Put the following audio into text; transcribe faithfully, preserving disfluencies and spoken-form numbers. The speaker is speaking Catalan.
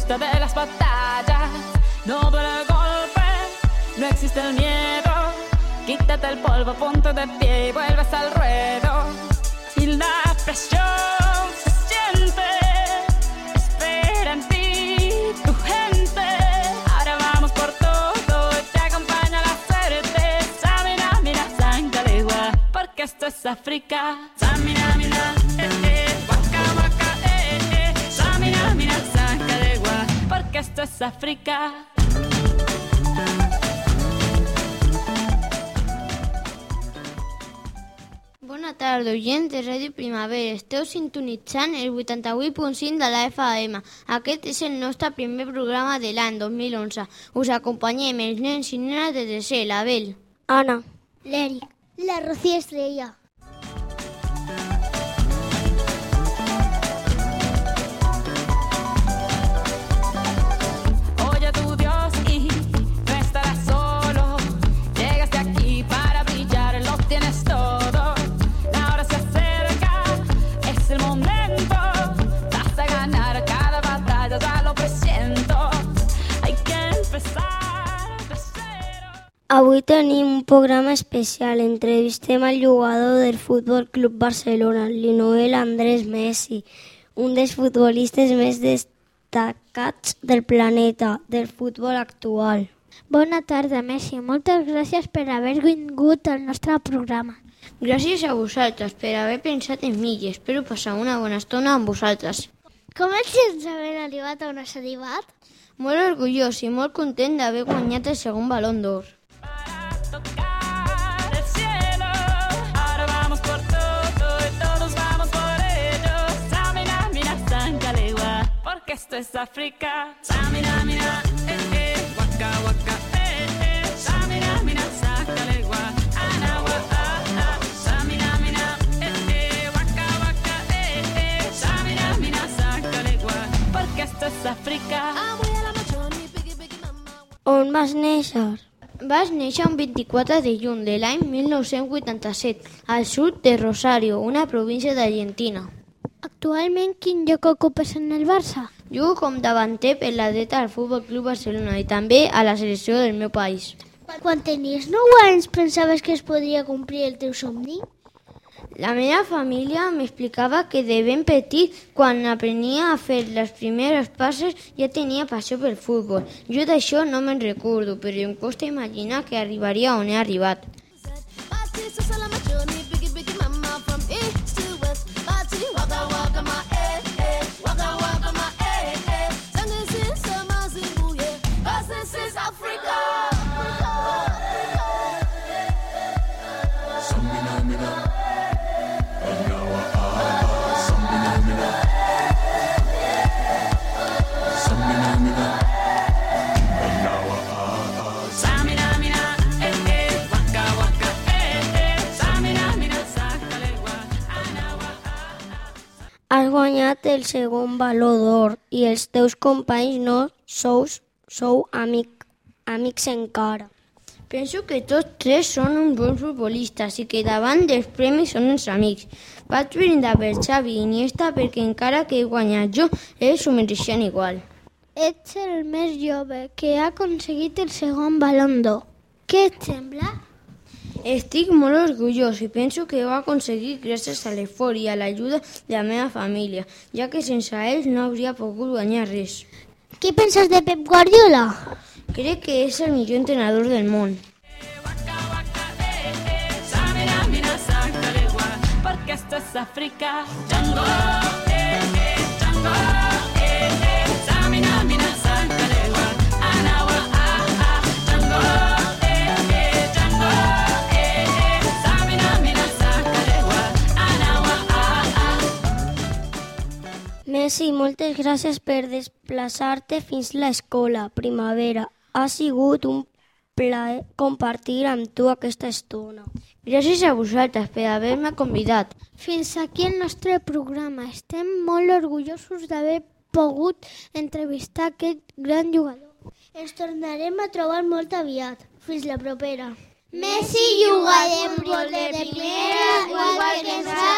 esta de las batallas, no duele el golpe, no existe el miedo. Quítate el polvo, ponte de pie y vuelves al ruedo. Y la presión se siente, espera en ti tu gente. Ahora vamos por todo y te acompaña la suerte. Samina, mira, Sancalegua, porque esto es África. Samina, mira, eh, eh, waka, waka, eh, eh. Samina, mira, Sancalegua, porque esto es África. Bona tarda, oients de Ràdio Primavera. Esteu sintonitzant el vuitanta-vuit punt cinc de la F M. Aquest és el nostre primer programa de l'any dos mil onze. Us acompanyem els nens i nenes de tercer, l'Abel, Anna, l'Eric, la Rocío Estrella. Oye tu Dios y no estarás solo. Llegaste aquí para brillar, lo tienes todo. avui tenim un programa especial. Entrevistem al jugador del Futbol Club Barcelona, Lionel Andrés Messi, un dels futbolistes més destacats del planeta, del futbol actual. Bona tarda, Messi. Moltes gràcies per haver vingut al nostre programa. Gràcies a vosaltres per haver pensat en mi i espero passar una bona estona amb vosaltres. Com et sents haver arribat on has arribat? Molt orgullós i molt content d'haver guanyat el segon Balón d'Or. Tocar el cielo, ahora vamos por todo y todos vamos por ello. Samina, mira, Sancalegua, porque esto es África. Samina, mira, eh, eh, waka, waka, eh, eh. Samina, mira, Sancalegua, anawa, ah, ah. Samina, mira, eh, eh, waka, waka, eh, eh. Samina, mira, Sancalegua, porque esto es África. On vas néixer? Vas néixer un vint-i-quatre de juny de l'any mil nou-cents vuitanta-set, al sud de Rosario, una província d'Argentina. Actualment, quin lloc ocupes en el Barça? Jugo com davanter per la dreta al Futbol Club Barcelona i també a la selecció del meu país. Quan tenies nou anys, pensaves que es podria complir el teu somni? La meva família m'explicava que de ben petit, quan aprenia a fer les primeres passes, ja tenia passió pel futbol. Jo d'això no me'n recordo, però em costa imaginar que arribaria on he arribat. Has guanyat el segon Baló d'Or i els teus companys no sous, sou amic, amics encara. Penso que tots tres són uns bons futbolistes i que davant dels premis són els amics. Vaig brindar per Xavi i Iniesta perquè encara que he guanyat jo, ells s'ho mereixen igual. Ets el més jove que ha aconseguit el segon Balón d'Or. Què et sembla? Estic molt orgullós i penso que ho he aconseguit gràcies a l'esforç i a l'ajuda de la meva família, ja que sense ells no hauria pogut guanyar res. Què penses de Pep Guardiola? Crec que és el millor entrenador del món. Porque esto es África. Django, eh, eh, Django, eh, eh. Samina, mina, Sancalegua, anawa, ah, ah. Django, eh, eh, Django, eh, eh. Samina, mina, Sancalegua, anawa, ah, ah. Messi, moltes gràcies per desplaçar-te fins a l'escola Primavera. Ha sigut un plaer compartir amb tu aquesta estona. Gràcies a vosaltres per haver-me convidat. Fins aquí el nostre programa. Estem molt orgullosos d'haver pogut entrevistar aquest gran jugador. Ens tornarem a trobar molt aviat. Fins la propera. Messi juga de futbol de primera, igual que nosaltres.